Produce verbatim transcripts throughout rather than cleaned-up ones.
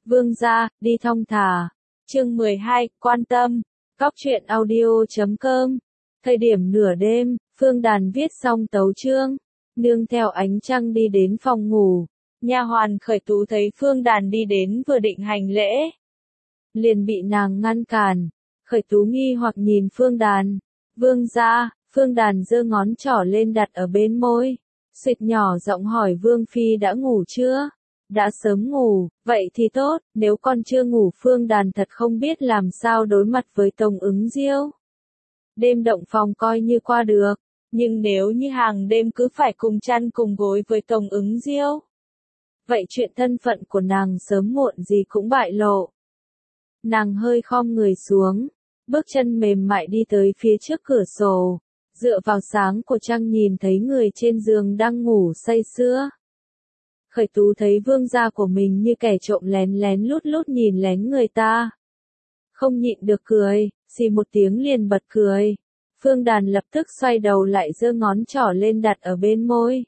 Vương gia, đi thong thả. Chương mười hai, quan tâm. Cóc truyện audio chấm com. Thời điểm nửa đêm, Phương Đàn viết xong tấu chương, nương theo ánh trăng đi đến phòng ngủ. Nha hoàn Khởi Tú thấy Phương Đàn đi đến vừa định hành lễ, liền bị nàng ngăn cản. Khởi Tú nghi hoặc nhìn Phương Đàn. Vương gia, Phương Đàn giơ ngón trỏ lên đặt ở bên môi, xịt nhỏ giọng hỏi Vương phi đã ngủ chưa? Đã sớm ngủ, vậy thì tốt, nếu con chưa ngủ Phương Đàn thật không biết làm sao đối mặt với Tống Ứng Diêu. Đêm động phòng coi như qua được, nhưng nếu như hàng đêm cứ phải cùng chăn cùng gối với Tống Ứng Diêu, vậy chuyện thân phận của nàng sớm muộn gì cũng bại lộ. Nàng hơi khom người xuống, bước chân mềm mại đi tới phía trước cửa sổ, dựa vào sáng của trăng nhìn thấy người trên giường đang ngủ say sưa. Khởi Tú thấy vương gia của mình như kẻ trộm lén lén lút lút nhìn lén người ta, không nhịn được cười, xì một tiếng liền bật cười. Phương Đàn lập tức xoay đầu lại giơ ngón trỏ lên đặt ở bên môi.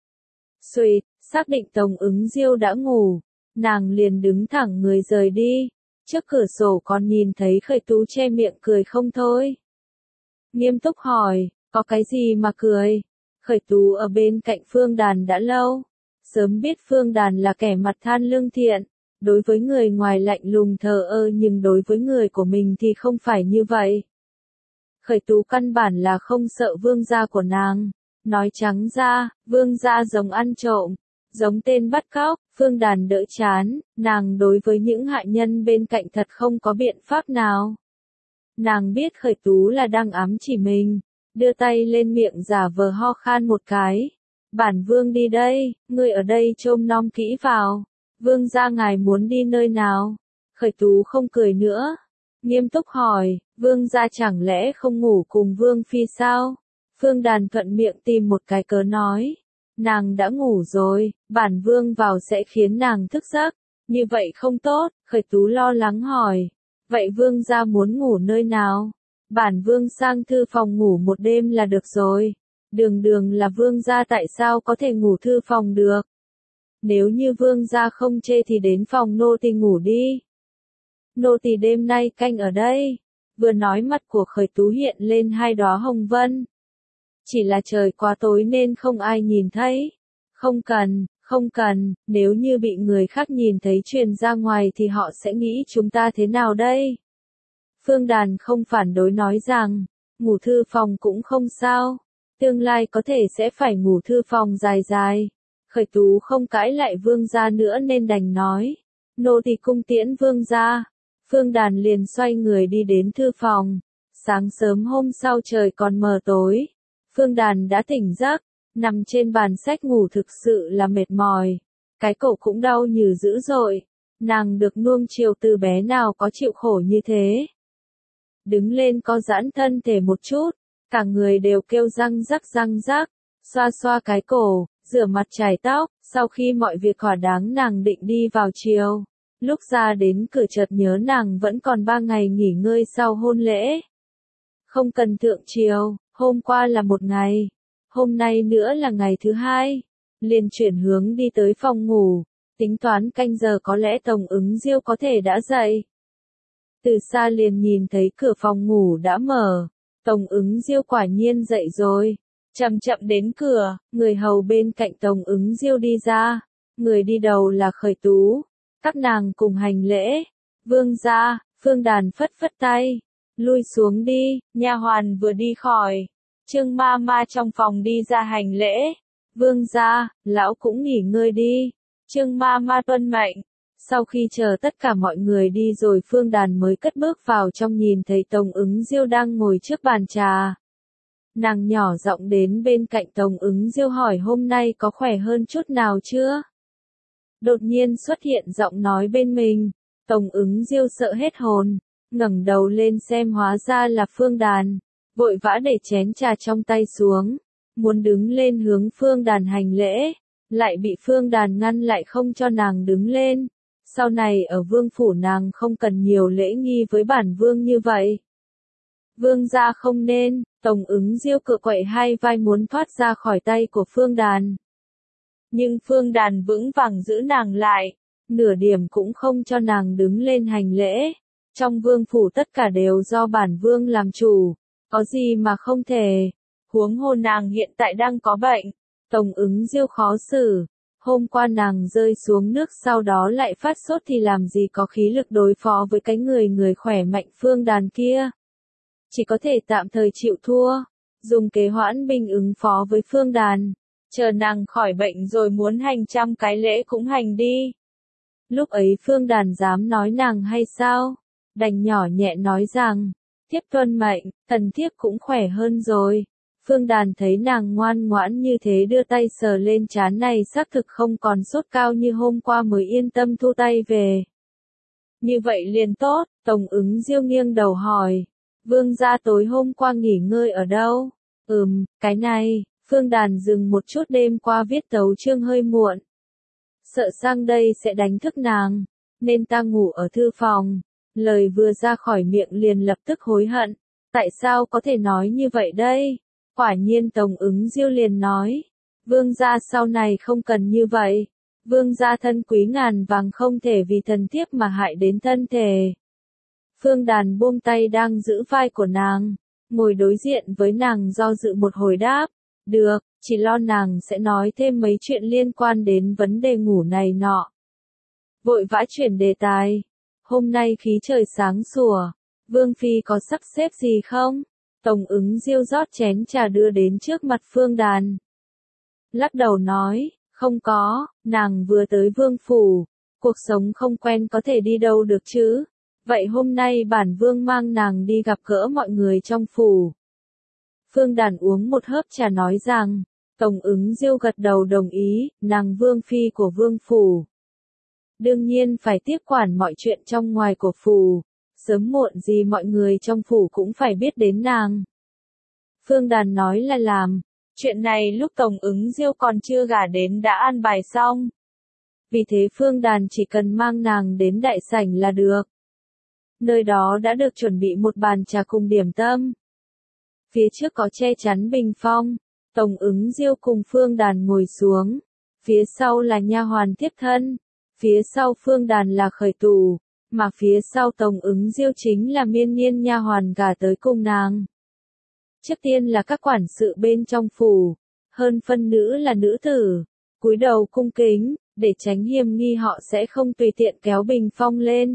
Xuỵt, xác định Tống Ứng Diêu đã ngủ, nàng liền đứng thẳng người rời đi. Trước cửa sổ còn nhìn thấy Khởi Tú che miệng cười không thôi. Nghiêm túc hỏi, có cái gì mà cười? Khởi Tú ở bên cạnh Phương Đàn đã lâu, sớm biết Phương Đàn là kẻ mặt than lương thiện, đối với người ngoài lạnh lùng thờ ơ nhưng đối với người của mình thì không phải như vậy. Khởi Tú căn bản là không sợ vương gia của nàng, nói trắng ra, vương gia giống ăn trộm, giống tên bắt cóc. Phương Đàn đỡ chán, nàng đối với những hạ nhân bên cạnh thật không có biện pháp nào. Nàng biết Khởi Tú là đang ám chỉ mình, đưa tay lên miệng giả vờ ho khan một cái. Bản vương đi đây, ngươi ở đây trông nom kỹ vào. Vương gia ngài muốn đi nơi nào? Khởi Tú không cười nữa, nghiêm túc hỏi, vương gia chẳng lẽ không ngủ cùng vương phi sao? Phương Đàn thuận miệng tìm một cái cớ nói. Nàng đã ngủ rồi, bản vương vào sẽ khiến nàng thức giấc, như vậy không tốt. Khởi Tú lo lắng hỏi, vậy vương gia muốn ngủ nơi nào? Bản vương sang thư phòng ngủ một đêm là được rồi. Đường đường là vương gia tại sao có thể ngủ thư phòng được? Nếu như vương gia không chê thì đến phòng nô tỳ ngủ đi. Nô tỳ đêm nay canh ở đây. Vừa nói mặt của Khởi Tú hiện lên hai đóa hồng vân. Chỉ là trời quá tối nên không ai nhìn thấy. Không cần, không cần, nếu như bị người khác nhìn thấy truyền ra ngoài thì họ sẽ nghĩ chúng ta thế nào đây? Phương Đàn không phản đối nói rằng, ngủ thư phòng cũng không sao, tương lai có thể sẽ phải ngủ thư phòng dài dài. Khởi Tú không cãi lại vương gia nữa nên đành nói, nô tỳ cung tiễn vương gia. Phương Đàn liền xoay người đi đến thư phòng. Sáng sớm hôm sau trời còn mờ tối, Phương Đàn đã tỉnh giấc, nằm trên bàn sách ngủ thực sự là mệt mỏi. Cái cổ cũng đau như dữ dội, nàng được nuông chiều từ bé nào có chịu khổ như thế. Đứng lên co giãn thân thể một chút, cả người đều kêu răng rắc răng rắc, xoa xoa cái cổ, rửa mặt chải tóc. Sau khi mọi việc thỏa đáng nàng định đi vào chiều. Lúc ra đến cửa chợt nhớ nàng vẫn còn ba ngày nghỉ ngơi sau hôn lễ. Không cần thượng triều, hôm qua là một ngày, hôm nay nữa là ngày thứ hai. Liền chuyển hướng đi tới phòng ngủ, tính toán canh giờ có lẽ Tống Ứng Diêu có thể đã dậy. Từ xa liền nhìn thấy cửa phòng ngủ đã mở, Tống Ứng Diêu quả nhiên dậy rồi. Chậm chậm đến cửa, người hầu bên cạnh Tống Ứng Diêu đi ra, người đi đầu là Khởi Tú. Các nàng cùng hành lễ. Vương gia, Phương Đàn phất phất tay, lui xuống đi. Nha hoàn vừa đi khỏi, Trương ma ma trong phòng đi ra hành lễ. Vương gia, lão cũng nghỉ ngơi đi. Trương ma ma tuân mệnh. Sau khi chờ tất cả mọi người đi rồi Phương Đàn mới cất bước vào trong nhìn thấy Tống Ứng Diêu đang ngồi trước bàn trà. Nàng nhỏ giọng đến bên cạnh Tống Ứng Diêu hỏi hôm nay có khỏe hơn chút nào chưa? Đột nhiên xuất hiện giọng nói bên mình, Tống Ứng Diêu sợ hết hồn, ngẩng đầu lên xem hóa ra là Phương Đàn, vội vã để chén trà trong tay xuống, muốn đứng lên hướng Phương Đàn hành lễ, lại bị Phương Đàn ngăn lại không cho nàng đứng lên. Sau này ở vương phủ nàng không cần nhiều lễ nghi với bản vương như vậy. Vương gia không nên. Tống Ứng Diêu cựa quậy hai vai muốn thoát ra khỏi tay của Phương Đàn. Nhưng Phương Đàn vững vàng giữ nàng lại, nửa điểm cũng không cho nàng đứng lên hành lễ. Trong vương phủ tất cả đều do bản vương làm chủ, có gì mà không thể. Huống hồ nàng hiện tại đang có bệnh. Tổng ứng Diêu khó xử. Hôm qua nàng rơi xuống nước sau đó lại phát sốt thì làm gì có khí lực đối phó với cái người người khỏe mạnh Phương Đàn kia. Chỉ có thể tạm thời chịu thua, dùng kế hoãn binh ứng phó với Phương Đàn. Chờ nàng khỏi bệnh rồi muốn hành trăm cái lễ cũng hành đi. Lúc ấy Phương Đàn dám nói nàng hay sao? Đành nhỏ nhẹ nói rằng, thiếp tuân mệnh, thần thiếp cũng khỏe hơn rồi. Phương Đàn thấy nàng ngoan ngoãn như thế đưa tay sờ lên trán này xác thực không còn sốt cao như hôm qua mới yên tâm thu tay về. Như vậy liền tốt, Tổng ứng Diêu nghiêng đầu hỏi. Vương gia tối hôm qua nghỉ ngơi ở đâu? Ừm, cái này, Phương Đàn dừng một chút đêm qua viết tấu chương hơi muộn. Sợ sang đây sẽ đánh thức nàng, nên ta ngủ ở thư phòng. Lời vừa ra khỏi miệng liền lập tức hối hận. Tại sao có thể nói như vậy đây? Quả nhiên Tổng ứng Diêu liền nói. Vương gia sau này không cần như vậy. Vương gia thân quý ngàn vàng không thể vì thần thiếp mà hại đến thân thể. Phương Đàn buông tay đang giữ vai của nàng, ngồi đối diện với nàng do dự một hồi đáp. Được, chỉ lo nàng sẽ nói thêm mấy chuyện liên quan đến vấn đề ngủ này nọ. Vội vã chuyển đề tài. Hôm nay khí trời sáng sủa, Vương Phi có sắp xếp gì không? Tổng ứng Diêu rót chén trà đưa đến trước mặt Phương Đàn. Lắc đầu nói, không có, nàng vừa tới Vương Phủ, cuộc sống không quen có thể đi đâu được chứ. Vậy hôm nay bản Vương mang nàng đi gặp gỡ mọi người trong phủ. Phương Đàn uống một hớp trà nói rằng, Tổng ứng Diêu gật đầu đồng ý, nàng Vương Phi của Vương Phủ. Đương nhiên phải tiếp quản mọi chuyện trong ngoài của phủ, sớm muộn gì mọi người trong phủ cũng phải biết đến nàng. Phương Đàn nói là làm, chuyện này lúc Tổng ứng Diêu còn chưa gả đến đã an bài xong. Vì thế Phương Đàn chỉ cần mang nàng đến đại sảnh là được. Nơi đó đã được chuẩn bị một bàn trà cùng điểm tâm. Phía trước có che chắn bình phong, Tổng ứng Diêu cùng Phương Đàn ngồi xuống. Phía sau là nha hoàn tiếp thân, phía sau Phương Đàn là khởi tù, mà phía sau Tổng ứng Diêu chính là miên niên nha hoàn gả tới cùng nàng. Trước tiên là các quản sự bên trong phủ, hơn phân nữ là nữ tử, cúi đầu cung kính, để tránh hiềm nghi họ sẽ không tùy tiện kéo bình phong lên.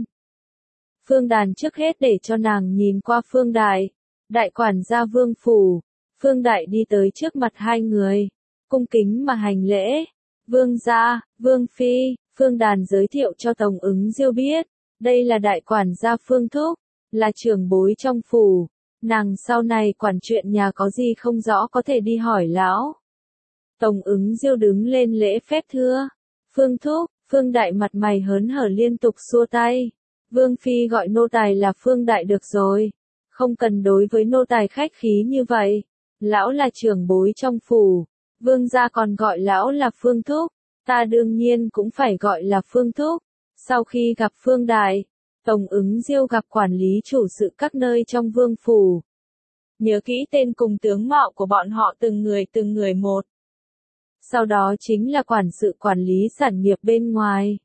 Phương Đàn trước hết để cho nàng nhìn qua Phương Đại, đại quản gia Vương Phủ. Phương Đại đi tới trước mặt hai người, cung kính mà hành lễ. Vương gia, Vương Phi, Phương Đàn giới thiệu cho Tổng ứng Diêu biết, đây là đại quản gia Phương Thúc, là trưởng bối trong phủ. Nàng sau này quản chuyện nhà có gì không rõ có thể đi hỏi lão. Tổng ứng Diêu đứng lên lễ phép thưa. Phương Thúc, Phương Đại mặt mày hớn hở liên tục xua tay. Vương Phi gọi nô tài là Phương Đại được rồi. Không cần đối với nô tài khách khí như vậy. Lão là trưởng bối trong phủ. Vương gia còn gọi lão là Phương Thúc. Ta đương nhiên cũng phải gọi là Phương Thúc. Sau khi gặp Phương Đại, Tổng ứng Diêu gặp quản lý chủ sự các nơi trong vương phủ. Nhớ kỹ tên cùng tướng mạo của bọn họ từng người từng người một. Sau đó chính là quản sự quản lý sản nghiệp bên ngoài.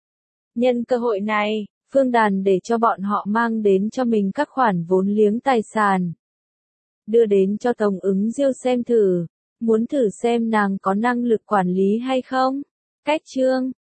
Nhân cơ hội này, Phương Đàn để cho bọn họ mang đến cho mình các khoản vốn liếng tài sản. Đưa đến cho Tổng ứng Diêu xem thử, muốn thử xem nàng có năng lực quản lý hay không. Cách chương